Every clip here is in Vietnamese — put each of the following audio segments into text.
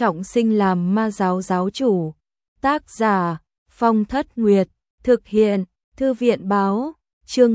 trọng sinh làm ma giáo giáo chủ. Tác giả Phong Thất Nguyệt. Thực hiện Thư viện báo. Chương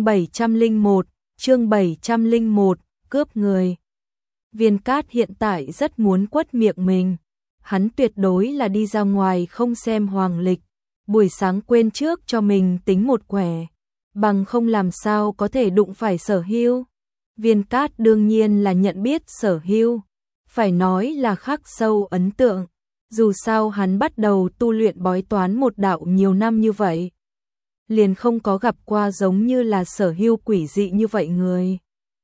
701, cướp người. Viên Cát hiện tại rất muốn quất miệng mình. Hắn tuyệt đối là đi ra ngoài không xem hoàng lịch, buổi sáng quên trước cho mình tính một quẻ, bằng không làm sao có thể đụng phải Sở Hưu. Viên Cát đương nhiên là nhận biết Sở Hưu, phải nói là khắc sâu ấn tượng, dù sao hắn bắt đầu tu luyện bói toán một đạo nhiều năm như vậy, liền không có gặp qua giống như là Sở Hưu quỷ dị như vậy người.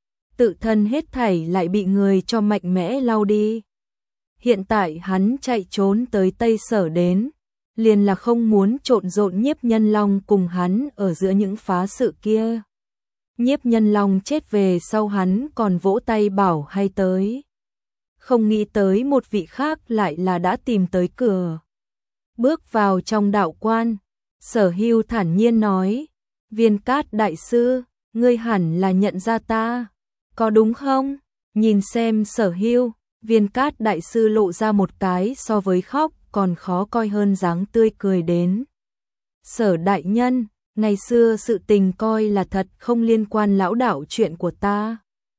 Tự thân hết thảy lại bị người cho mạnh mẽ lau đi. Hiện tại hắn chạy trốn tới Tây Sở đến, liền là không muốn trộn rộn Nhiếp Nhân Long cùng hắn ở giữa những phá sự kia. Nhiếp Nhân Long chết về sau hắn còn vỗ tay bảo hay tới. Không nghĩ tới một vị khác lại là đã tìm tới cửa. Bước vào trong đạo quan, Sở Hưu thản nhiên nói, Viên Cát đại sư, ngươi hẳn là nhận ra ta, có đúng không? Nhìn xem Sở Hưu, Viên Cát đại sư lộ ra một cái so với khóc còn khó coi hơn dáng tươi cười đến. Sở đại nhân, ngày xưa sự tình coi là thật không liên quan lão đạo chuyện của ta.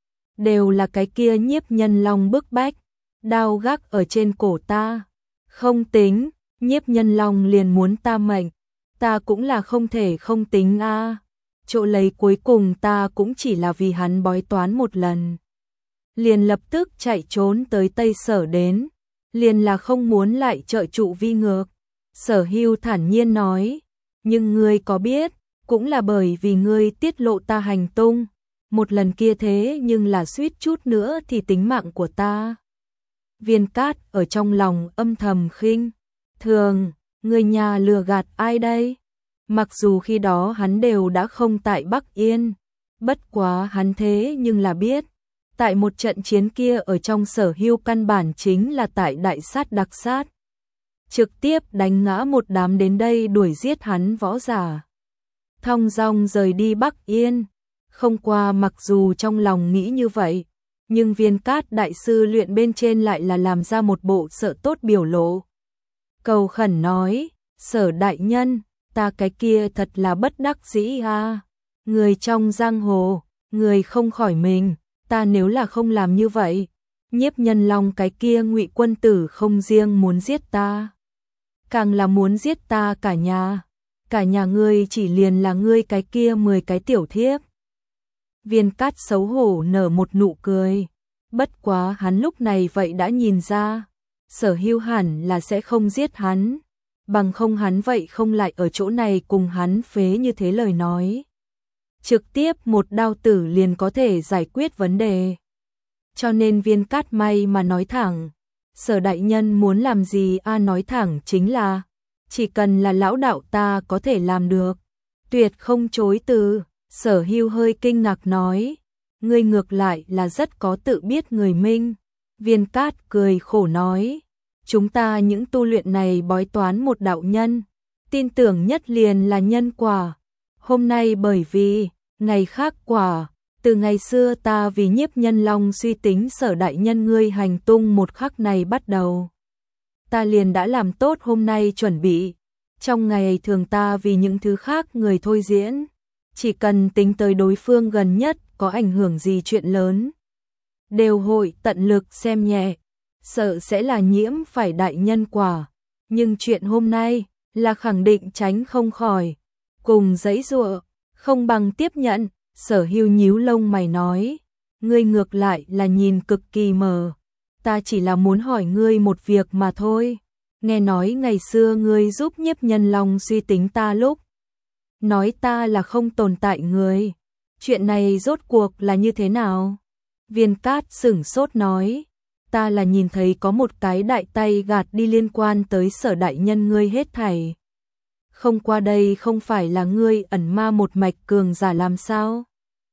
Đều là cái kia Nhiếp Nhân Long bức bách, đao gác ở trên cổ ta. Không tính, Nhiếp Nhân Long liền muốn ta mệnh, ta cũng là không thể không tính a. Chỗ lấy cuối cùng ta cũng chỉ là vì hắn bói toán một lần. Liền lập tức chạy trốn tới Tây Sở đến, liền là không muốn lại trợ trụ vi ngược. Sở Hưu thản nhiên nói, nhưng ngươi có biết, cũng là bởi vì ngươi tiết lộ ta hành tung, một lần kia thế nhưng là suýt chút nữa thì tính mạng của ta. Viên Cát ở trong lòng âm thầm khinh thường, người nhà lừa gạt ai đây? Mặc dù khi đó hắn đều đã không tại Bắc Yên, bất quá hắn thế nhưng là biết, tại một trận chiến kia ở trong Sở Hưu căn bản chính là tại đại sát đặc sát. Trực tiếp đánh ngã một đám đến đây đuổi giết hắn võ giả. Thong dong rời đi Bắc Yên. Không qua mặc dù trong lòng nghĩ như vậy, nhưng Viên Cát đại sư luyện bên trên lại là làm ra một bộ sợ tốt biểu lộ. Cầu khẩn nói, Sở đại nhân, ta cái kia thật là bất đắc dĩ a. Người trong giang hồ, người không khỏi mình, ta nếu là không làm như vậy, Nhiếp Nhân Long cái kia Ngụy quân tử không riêng muốn giết ta, càng là muốn giết ta cả nhà ngươi chỉ liền là ngươi cái kia 10 cái tiểu thiếp. Viên Cát xấu hổ nở một nụ cười, bất quá hắn lúc này vậy đã nhìn ra, Sở Hưu hẳn là sẽ không giết hắn, bằng không hắn vậy không lại ở chỗ này cùng hắn phế như thế lời nói. Trực tiếp một đao tử liền có thể giải quyết vấn đề. Cho nên Viên Cát may mà nói thẳng, Sở đại nhân muốn làm gì nói thẳng chính là, chỉ cần là lão đạo ta có thể làm được, tuyệt không chối từ. Sở Hưu hơi kinh ngạc nói, ngươi ngược lại là rất có tự biết người minh. Viên Cát cười khổ nói, chúng ta những tu luyện này bói toán một đạo nhân, tin tưởng nhất liền là nhân quả. Hôm nay bởi vì ngày khác quả, từ ngày xưa ta vì Nhiếp Nhân Long suy tính Sở đại nhân ngươi hành tung một khắc này bắt đầu, ta liền đã làm tốt hôm nay chuẩn bị. Trong ngày thường ta vì những thứ khác người thôi diễn, chỉ cần tính tới đối phương gần nhất có ảnh hưởng gì chuyện lớn, đều hội tận lực xem nhẹ, sợ sẽ là nhiễm phải đại nhân quả. Nhưng chuyện hôm nay là khẳng định tránh không khỏi, cùng giãy giụa, không bằng tiếp nhận. Sở Hưu nhíu lông mày nói, ngươi ngược lại là nhìn cực kỳ mờ, ta chỉ là muốn hỏi ngươi một việc mà thôi. Nghe nói ngày xưa ngươi giúp Nhiếp Nhân Long suy tính ta lúc, nói ta là không tồn tại người, chuyện này rốt cuộc là như thế nào? Viên Cát sửng sốt nói, ta là nhìn thấy có một cái đại tay gạt đi liên quan tới Sở đại nhân ngươi hết thảy. Không qua đây không phải là ngươi ẩn ma một mạch cường giả làm sao?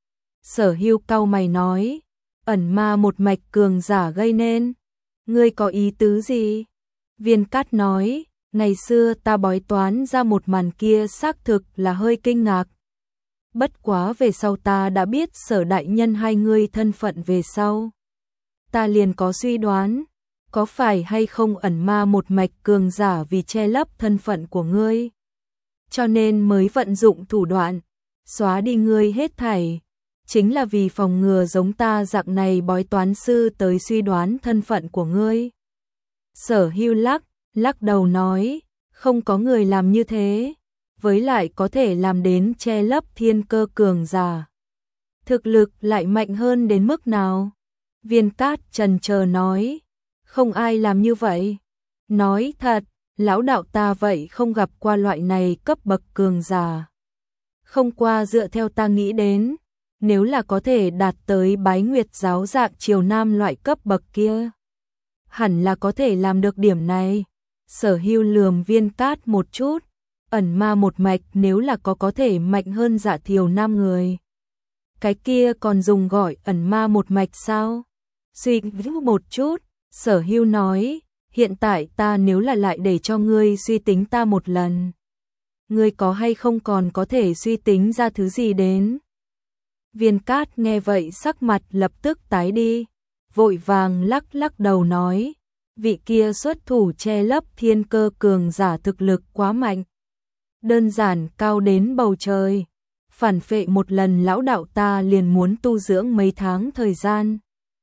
Sở Hưu cau mày nói, ẩn ma một mạch cường giả gây nên, ngươi có ý tứ gì? Viên Cát nói, ngày xưa ta bói toán ra một màn kia xác thực là hơi kinh ngạc. Bất quá về sau ta đã biết Sở đại nhân hai ngươi thân phận về sau, ta liền có suy đoán, có phải hay không ẩn ma một mạch cường giả vì che lấp thân phận của ngươi, cho nên mới vận dụng thủ đoạn, xóa đi ngươi hết thảy, chính là vì phòng ngừa giống ta dạng này bói toán sư tới suy đoán thân phận của ngươi. Sở Hưu lắc đầu nói, không có người làm như thế, với lại có thể làm đến che lấp thiên cơ cường giả. Thực lực lại mạnh hơn đến mức nào? Viên Cát chần chờ nói, không ai làm như vậy. Nói thật, lão đạo ta vậy không gặp qua loại này cấp bậc cường giả. Không qua dựa theo ta nghĩ đến, nếu là có thể đạt tới Bái Nguyệt giáo dạng triều nam loại cấp bậc kia, hẳn là có thể làm được điểm này. Sở Hưu lườm Viên Cát một chút, ẩn ma một mạch nếu là có thể mạnh hơn Dạ Thiều Nam người, cái kia còn dùng gọi ẩn ma một mạch sao? Suy nghĩ một chút, Sở Hưu nói, hiện tại ta nếu là lại để cho ngươi suy tính ta một lần, ngươi có hay không còn có thể suy tính ra thứ gì đến? Viên Cát nghe vậy sắc mặt lập tức tái đi, vội vàng lắc đầu nói, vị kia xuất thủ che lấp thiên cơ cường giả thực lực quá mạnh, đơn giản cao đến bầu trời, phản phệ một lần lão đạo ta liền muốn tu dưỡng mấy tháng thời gian.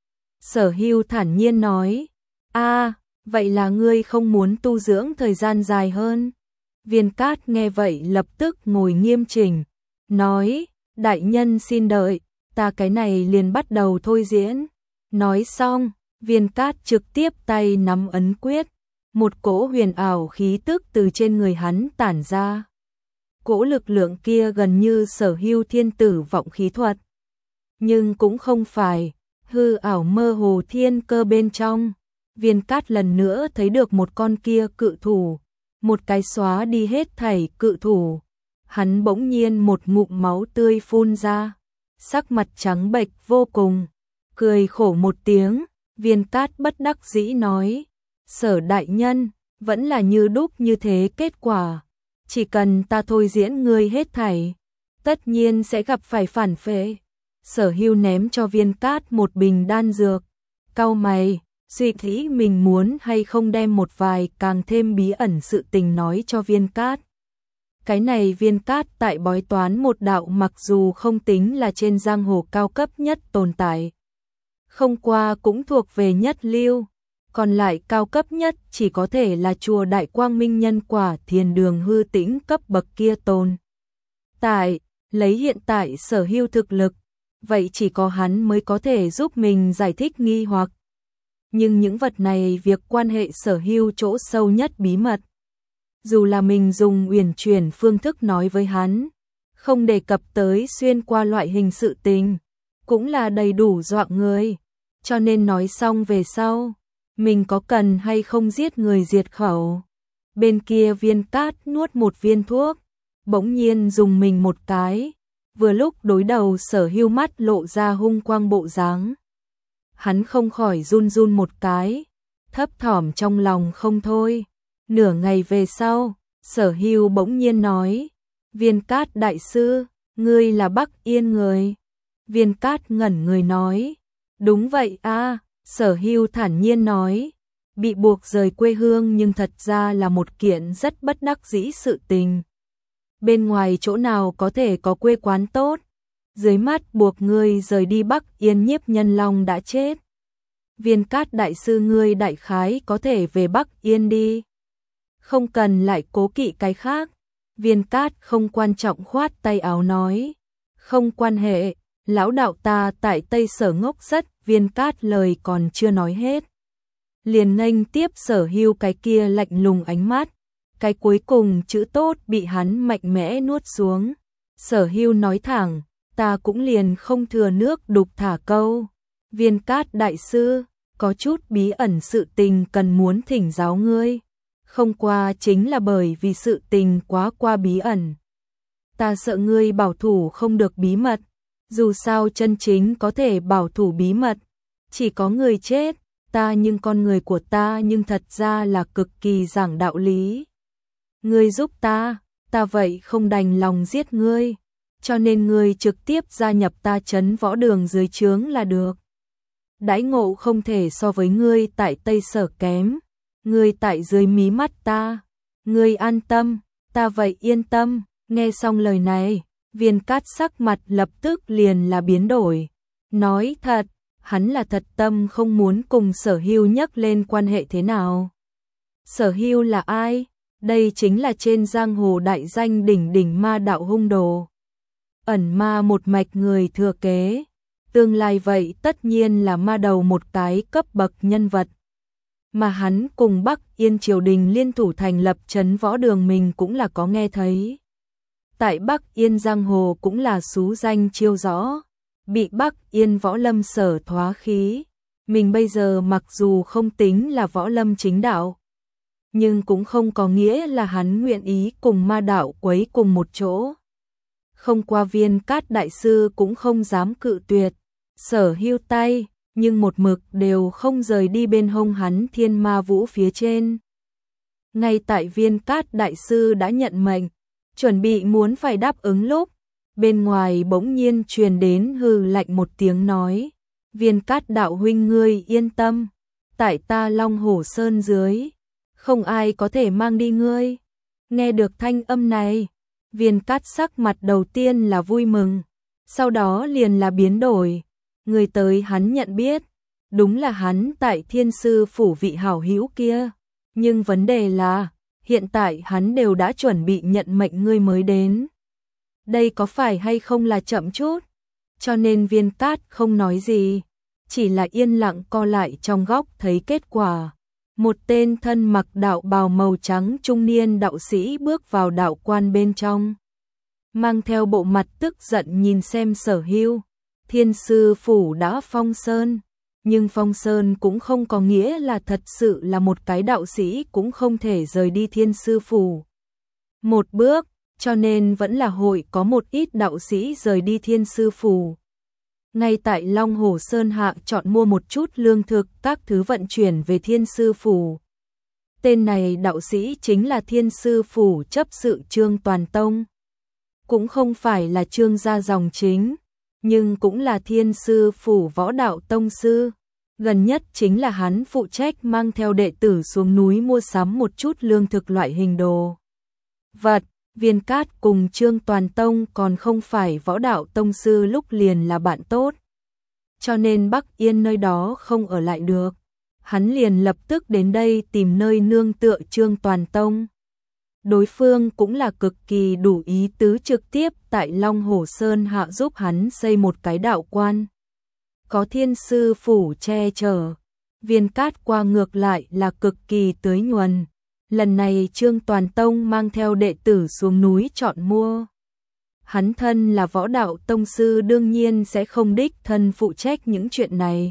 Sở Hưu thản nhiên nói, vậy là ngươi không muốn tu dưỡng thời gian dài hơn? Viên Cát nghe vậy lập tức ngồi nghiêm chỉnh, nói, đại nhân xin đợi, ta cái này liền bắt đầu thôi diễn. Nói xong, Viên Cát trực tiếp tay nắm ấn quyết, một cỗ huyền ảo khí tức từ trên người hắn tản ra. Cỗ lực lượng kia gần như Sở Hưu thiên tử vọng khí thuật, nhưng cũng không phải, hư ảo mơ hồ thiên cơ bên trong. Viên Cát lần nữa thấy được một con kia cự thủ, một cái xóa đi hết thảy cự thủ. Hắn bỗng nhiên một ngụm máu tươi phun ra, sắc mặt trắng bệch vô cùng, cười khổ một tiếng. Viên Cát bất đắc dĩ nói, Sở đại nhân, vẫn là như đúc như thế kết quả, chỉ cần ta thôi diễn ngươi hết thảy, tất nhiên sẽ gặp phải phản phệ. Sở Hưu ném cho Viên Cát một bình đan dược, cau mày, suy nghĩ mình muốn hay không đem một vài càng thêm bí ẩn sự tình nói cho Viên Cát. Cái này Viên Cát tại bói toán một đạo mặc dù không tính là trên giang hồ cao cấp nhất tồn tại, không qua cũng thuộc về nhất lưu, còn lại cao cấp nhất chỉ có thể là chùa Đại Quang Minh Nhân Quả Thiền Đường hư tĩnh cấp bậc kia tồn tại. Lấy hiện tại Sở Hưu thực lực, vậy chỉ có hắn mới có thể giúp mình giải thích nghi hoặc. Nhưng những vật này việc quan hệ Sở Hưu chỗ sâu nhất bí mật, dù là mình dùng uyển chuyển phương thức nói với hắn, không đề cập tới xuyên qua loại hình sự tình, cũng là đầy đủ dọa người. Cho nên nói xong về sau, mình có cần hay không giết người diệt khẩu. Bên kia Viên Cát nuốt một viên thuốc, bỗng nhiên dùng mình một cái, vừa lúc đối đầu Sở Hưu mắt lộ ra hung quang bộ dáng. Hắn không khỏi run run một cái, thấp thỏm trong lòng không thôi. Nửa ngày về sau, Sở Hưu bỗng nhiên nói, Viên Cát đại sư, ngươi là Bắc Yên người. Viên Cát ngẩn người nói, đúng vậy a. Sở Hưu thản nhiên nói, bị buộc rời quê hương nhưng thật ra là một kiện rất bất đắc dĩ sự tình. Bên ngoài chỗ nào có thể có quê quán tốt, dưới mắt buộc ngươi rời đi Bắc Yên Nhiếp Nhân Long đã chết. Viên Cát đại sư ngươi đại khái có thể về Bắc Yên đi, không cần lại cố kỵ cái khác. Viên Cát không quan trọng khoát tay áo nói, không quan hệ, lão đạo ta tại Tây Sở ngốc rất. Viên Cát lời còn chưa nói hết, liền nghênh tiếp Sở Hưu cái kia lạnh lùng ánh mắt, cái cuối cùng chữ tốt bị hắn mạnh mẽ nuốt xuống. Sở Hưu nói thẳng, ta cũng liền không thừa nước đục thả câu. Viên Cát đại sư, có chút bí ẩn sự tình cần muốn thỉnh giáo ngươi, không qua chính là bởi vì sự tình quá qua bí ẩn, ta sợ ngươi bảo thủ không được bí mật. Dù sao chân chính có thể bảo thủ bí mật, chỉ có người chết, ta nhưng con người của ta nhưng thật ra là cực kỳ giảng đạo lý. Ngươi giúp ta vậy không đành lòng giết ngươi, cho nên ngươi trực tiếp gia nhập ta trấn võ đường dưới trướng là được. đãi ngộ không thể so với ngươi tại Tây Sở kém, ngươi tại dưới mí mắt ta, ngươi an tâm, ta vậy yên tâm. Nghe xong lời này, Viên Cát sắc mặt lập tức liền là biến đổi, nói thật, hắn là thật tâm không muốn cùng Sở Hưu nhắc lên quan hệ thế nào. Sở Hưu là ai? Đây chính là trên giang hồ đại danh đỉnh đỉnh ma đạo hung đồ, ẩn ma một mạch người thừa kế, tương lai vậy tất nhiên là ma đầu một cái cấp bậc nhân vật. Mà hắn cùng Bắc Yên triều đình liên thủ thành lập trấn võ đường mình cũng là có nghe thấy. Tại Bắc Yên giang hồ cũng là xú danh chiêu rõ, bị Bắc Yên võ lâm sở thoá khí. Mình bây giờ mặc dù không tính là võ lâm chính đạo, nhưng cũng không có nghĩa là hắn nguyện ý cùng ma đạo quấy cùng một chỗ. Không qua Viên Cát đại sư cũng không dám cự tuyệt, Sở Hưu tay, nhưng một mực đều không rời đi bên hông hắn thiên ma vũ phía trên. Ngay tại Viên Cát đại sư đã nhận mệnh, chuẩn bị muốn phải đáp ứng lúc, bên ngoài bỗng nhiên truyền đến hừ lạnh một tiếng nói, Viên Cát đạo huynh ngươi yên tâm, tại ta Long Hổ Sơn dưới, không ai có thể mang đi ngươi. Nghe được thanh âm này, Viên Cát sắc mặt đầu tiên là vui mừng, sau đó liền là biến đổi. Người tới hắn nhận biết, đúng là hắn tại Thiên Sư phủ vị hảo hữu kia, nhưng vấn đề là, hiện tại hắn đều đã chuẩn bị nhận mệnh ngươi mới đến. Đây có phải hay không là chậm chút? Cho nên Viên Cát không nói gì, chỉ là yên lặng co lại trong góc thấy kết quả. Một tên thân mặc đạo bào màu trắng trung niên đạo sĩ bước vào đạo quan bên trong, mang theo bộ mặt tức giận nhìn xem Sở Hưu. Thiên Sư phủ đã phong sơn, nhưng phong sơn cũng không có nghĩa là thật sự là một cái đạo sĩ cũng không thể rời đi Thiên Sư phủ một bước, cho nên vẫn là hội có một ít đạo sĩ rời đi Thiên Sư phủ. Ngay tại Long Hổ Sơn hạ chọn mua một chút lương thực các thứ vận chuyển về Thiên Sư phủ. Tên này đạo sĩ chính là Thiên Sư phủ chấp sự Trương Toàn Tông. Cũng không phải là Trương gia dòng chính, nhưng cũng là Thiên Sư phủ võ đạo tông sư. Gần nhất chính là hắn phụ trách mang theo đệ tử xuống núi mua sắm một chút lương thực loại hình đồ vật. Viên Cát cùng Trương Toàn Tông còn không phải võ đạo tông sư lúc liền là bạn tốt, cho nên Bắc Yên nơi đó không ở lại được, hắn liền lập tức đến đây tìm nơi nương tựa Trương Toàn Tông. Đối phương cũng là cực kỳ đủ ý tứ, trực tiếp tại Long Hổ Sơn hạ giúp hắn xây một cái đạo quan. Có Thiên Sư phủ che chở, Viên Cát qua ngược lại là cực kỳ tưới nhuần. Lần này Trương Toàn Tông mang theo đệ tử xuống núi chọn mua. Hắn thân là võ đạo tông sư đương nhiên sẽ không đích thân phụ trách những chuyện này.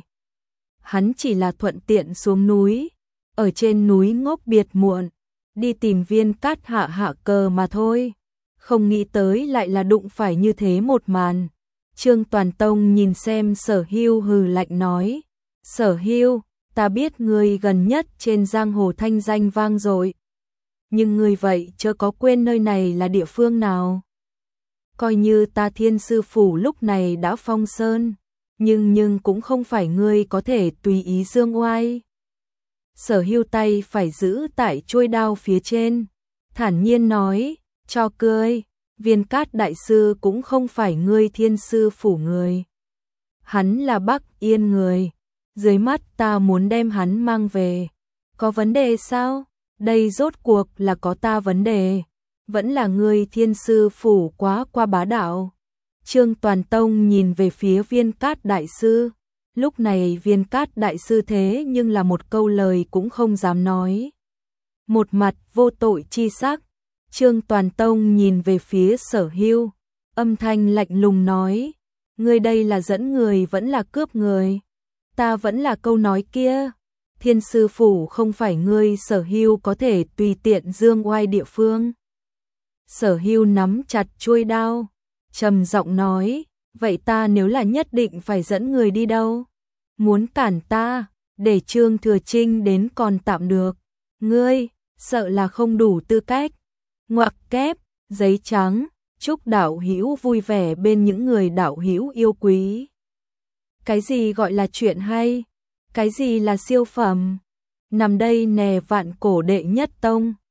Hắn chỉ là thuận tiện xuống núi, ở trên núi ngốc biệt muộn, đi tìm Viên Cát hạ hạ cờ mà thôi. Không nghĩ tới lại là đụng phải như thế một màn. Trương Toàn Tông nhìn xem Sở Hưu hừ lạnh nói, Sở Hưu, ta biết ngươi gần nhất trên giang hồ thanh danh vang dội, nhưng ngươi vậy chớ có quên nơi này là địa phương nào. Coi như ta Thiên Sư phủ lúc này đã phong sơn, nhưng cũng không phải ngươi có thể tùy ý dương oai. Sở Hưu tay phải giữ tại chuôi đao phía trên, thản nhiên nói, cho cười, Viên Cát đại sư cũng không phải ngươi Thiên Sư phủ người. Hắn là Bắc Yên người, dưới mắt ta muốn đem hắn mang về. Có vấn đề sao? Đây rốt cuộc là có ta vấn đề, vẫn là ngươi Thiên Sư phủ quá qua bá đạo. Trương Toàn Tông nhìn về phía Viên Cát đại sư, lúc này Viên Cát đại sư thế nhưng là một câu lời cũng không dám nói. Một mặt vô tội chi sắc, Trương Toàn Tông nhìn về phía Sở Hưu, âm thanh lạnh lùng nói, ngươi đây là dẫn người vẫn là cướp người? Ta vẫn là câu nói kia, Thiên Sư phủ không phải ngươi Sở Hưu có thể tùy tiện dương oai địa phương. Sở Hưu nắm chặt chuôi đao, trầm giọng nói, vậy ta nếu là nhất định phải dẫn người đi đâu? Muốn cản ta, để Trương Thừa Trinh đến còn tạm được, ngươi, sợ là không đủ tư cách. Ngoặc kép, giấy trắng, chúc đạo hữu vui vẻ bên những người đạo hữu yêu quý. Cái gì gọi là chuyện hay? Cái gì là siêu phẩm? Nằm đây nè vạn cổ đệ nhất tông.